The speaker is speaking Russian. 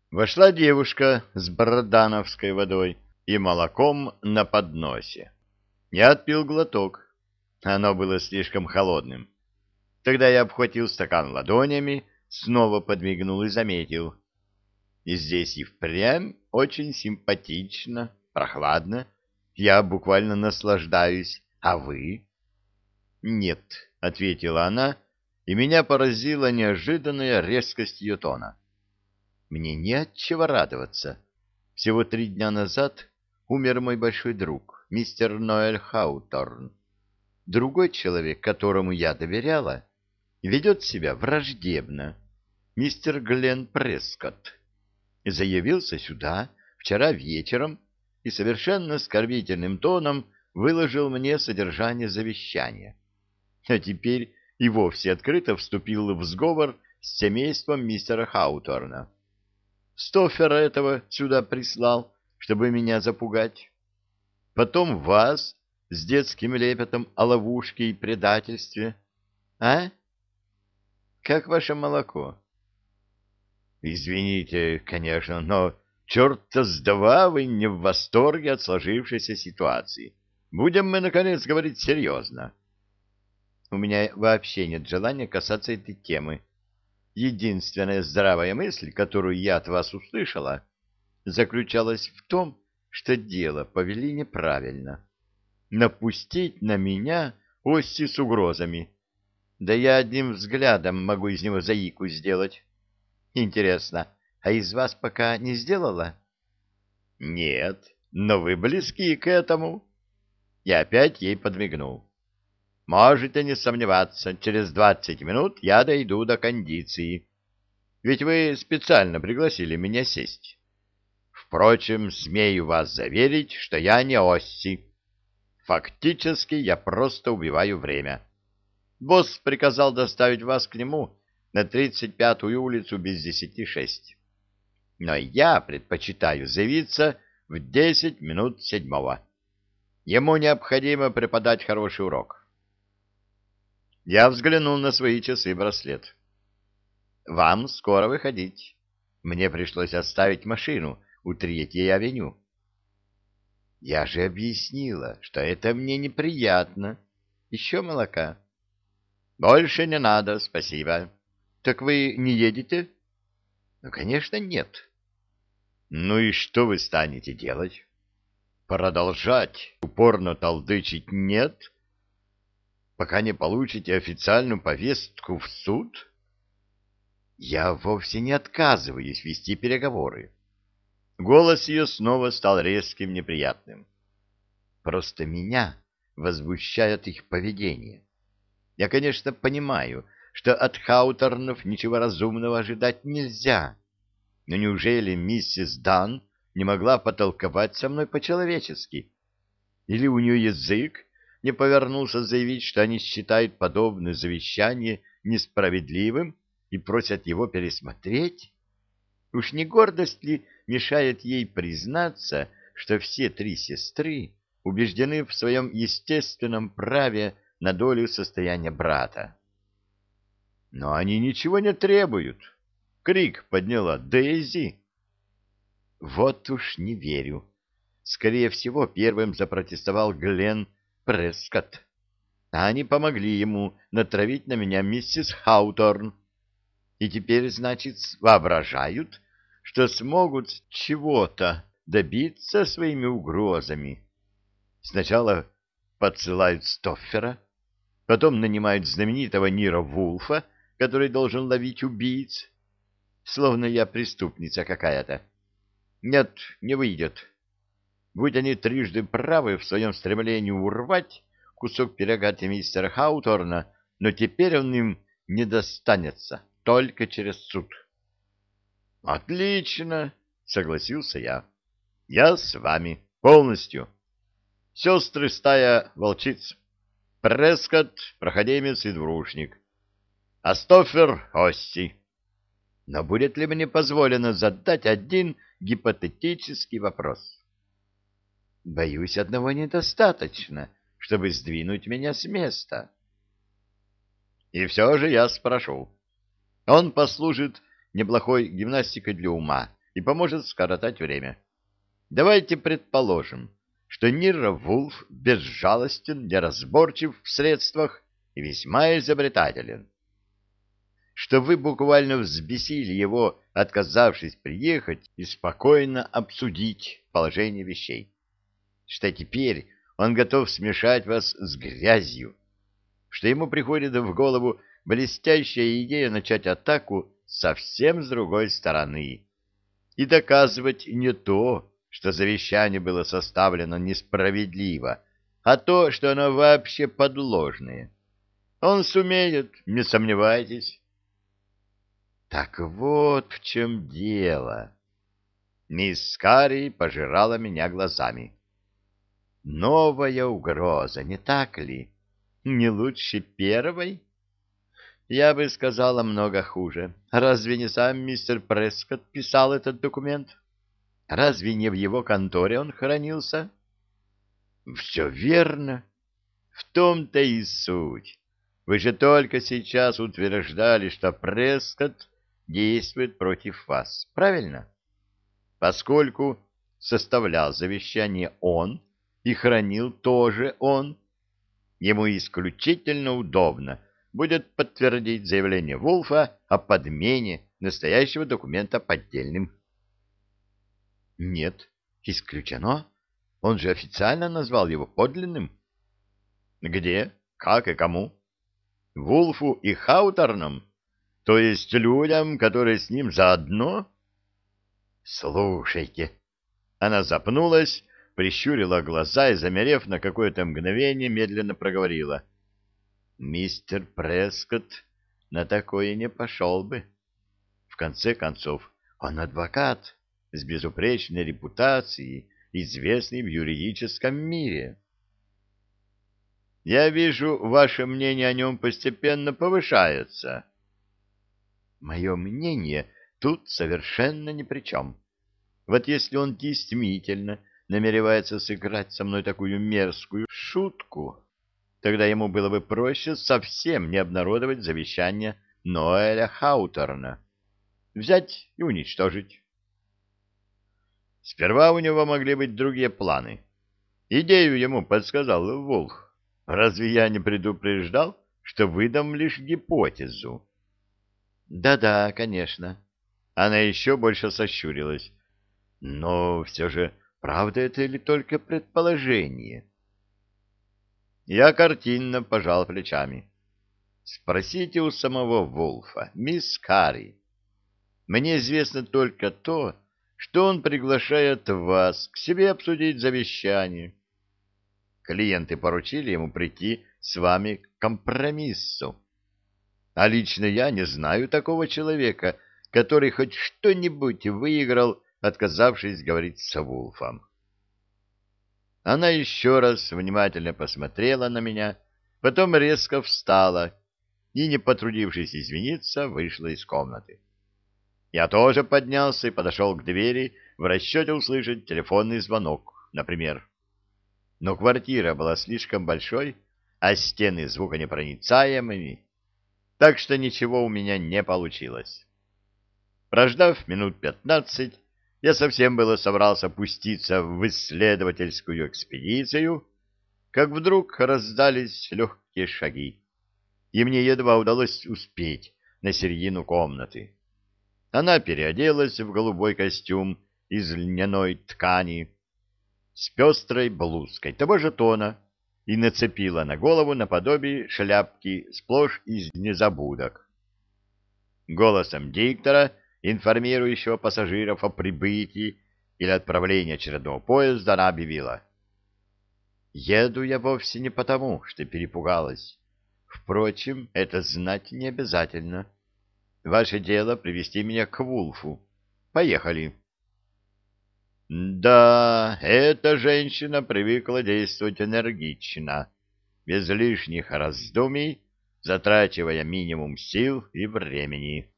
Вошла девушка с бородановской водой и молоком на подносе. Я отпил глоток. Оно было слишком холодным. Тогда я обхватил стакан ладонями, снова подмигнул и заметил. И здесь и впрямь очень симпатично, прохладно. Я буквально наслаждаюсь. А вы? Нет, ответила она, и меня поразила неожиданная резкость ее тона. Мне не от чего радоваться. Всего 3 дня назад умер мой большой друг, мистер Ноэль Хауторн. Другой человек, которому я доверяла, ведет себя враждебно. Мистер Гленн Прескотт заявился сюда вчера вечером и совершенно оскорбительным тоном выложил мне содержание завещания. А теперь и вовсе открыто вступил в сговор с семейством мистера Хауторна. Стоффера этого сюда прислал, чтобы меня запугать. Потом вас с детским лепетом о ловушке и предательстве. А? Как ваше молоко? Извините, конечно, но черта с два вы не в восторге от сложившейся ситуации. Будем мы, наконец, говорить серьезно. У меня вообще нет желания касаться этой темы. Единственная здравая мысль, которую я от вас услышала, заключалась в том, что дело повели неправильно. Напустить на меня Осси с угрозами. Да я одним взглядом могу из него заику сделать. Интересно, а из вас пока не сделала? Нет, но вы близки к этому. Я опять ей подмигнул. Можете не сомневаться, через 20 минут я дойду до кондиции. Ведь вы специально пригласили меня сесть. Впрочем, смею вас заверить, что я не Осси. Фактически я просто убиваю время. Босс приказал доставить вас к нему на 35-ю улицу без 10:06. Но я предпочитаю заявиться в 10 минут 7. Ему необходимо преподать хороший урок. Я взглянул на свои часы-браслет. Вам скоро выходить. Мне пришлось оставить машину у 3-й авеню. Я же объяснила, что это мне неприятно. Еще молока? Больше не надо, спасибо. Так вы не едете? Ну, конечно, нет. Ну и что вы станете делать? Продолжать упорно толдычить «нет», пока не получите официальную повестку в суд? Я вовсе не отказываюсь вести переговоры. Голос ее снова стал резким, неприятным. Просто меня возмущает их поведение. Я, конечно, понимаю, что от Хауторнов ничего разумного ожидать нельзя. Но неужели миссис Дан не могла потолковать со мной по-человечески? Или у нее язык не повернулся заявить, что они считают подобное завещание несправедливым и просят его пересмотреть? Уж не гордость ли мешает ей признаться, что все 3 сестры убеждены в своем естественном праве на долю состояния брата? Но они ничего не требуют. Крик подняла Дейзи. Вот уж не верю. Скорее всего, первым запротестовал Гленн Прескотт. А они помогли ему натравить на меня миссис Хауторн. И теперь, значит, воображают, что смогут чего-то добиться своими угрозами. Сначала подсылают Стоффера, потом нанимают знаменитого Ниро Вулфа, который должен ловить убийц. Словно я преступница какая-то. Нет, не выйдет. Будь они трижды правы в своем стремлении урвать кусок пирога от мистера Хауторна, но теперь он им не достанется, только через суд. Отлично, согласился я. Я с вами полностью. Сестры стая волчиц. Прескотт, проходимец и двурушник. Астофер Осси. Но будет ли мне позволено задать один гипотетический вопрос? Боюсь, одного недостаточно, чтобы сдвинуть меня с места. И все же я спрошу. Он послужит неплохой гимнастикой для ума и поможет скоротать время. Давайте предположим, что Нира Вулф безжалостен, неразборчив в средствах и весьма изобретателен. Что вы буквально взбесили его, отказавшись приехать и спокойно обсудить положение вещей. Что теперь он готов смешать вас с грязью. Что ему приходит в голову блестящая идея начать атаку совсем с другой стороны и доказывать не то, что завещание было составлено несправедливо, а то, что оно вообще подложное. Он сумеет, не сомневайтесь. Так вот в чем дело. Мисс Карри пожирала меня глазами. Новая угроза, не так ли? Не лучше первой? Я бы сказала много хуже. Разве не сам мистер Прескотт писал этот документ? Разве не в его конторе он хранился? Все верно. В том-то и суть. Вы же только сейчас утверждали, что Прескотт действует против вас, правильно? Поскольку составлял завещание он и хранил тоже он, ему исключительно удобно будет подтвердить заявление Вулфа о подмене настоящего документа поддельным. Нет, исключено. Он же официально назвал его подлинным. Где, как и кому? Вулфу и Хауторнам? То есть людям, которые с ним заодно? Слушайте. Она запнулась, прищурила глаза и, замерев на какое-то мгновение, медленно проговорила. Мистер Прескотт на такое не пошел бы. В конце концов, он адвокат с безупречной репутацией, известный в юридическом мире. Я вижу, ваше мнение о нем постепенно повышается. Мое мнение тут совершенно ни при чем. Вот если он действительно намеревается сыграть со мной такую мерзкую шутку, тогда ему было бы проще совсем не обнародовать завещание Ноэля Хауторна. Взять и уничтожить. Сперва у него могли быть другие планы. Идею ему подсказал Вулф. Разве я не предупреждал, что выдам лишь гипотезу? Да-да, конечно. Она еще больше сощурилась. Но все же, правда это или только предположение? Я картинно пожал плечами. Спросите у самого Вулфа, мисс Карри. Мне известно только то, что он приглашает вас к себе обсудить завещание. Клиенты поручили ему прийти с вами к компромиссу. А лично я не знаю такого человека, который хоть что-нибудь выиграл, отказавшись говорить с Вулфом. Она еще раз внимательно посмотрела на меня, потом резко встала и, не потрудившись извиниться, вышла из комнаты. Я тоже поднялся и подошел к двери в расчете услышать телефонный звонок, например. Но квартира была слишком большой, а стены звуконепроницаемыми, так что ничего у меня не получилось. Прождав минут 15, я совсем было собрался пуститься в исследовательскую экспедицию, как вдруг раздались легкие шаги, и мне едва удалось успеть на середину комнаты. Она переоделась в голубой костюм из льняной ткани с пестрой блузкой того же тона и нацепила на голову наподобие шляпки сплошь из незабудок. Голосом диктора, информирующего пассажиров о прибытии или отправлении очередного поезда, она объявила: «Еду я вовсе не потому, что перепугалась. Впрочем, это знать не обязательно. Ваше дело привести меня к Вулфу. Поехали». Да, эта женщина привыкла действовать энергично, без лишних раздумий, затрачивая минимум сил и времени.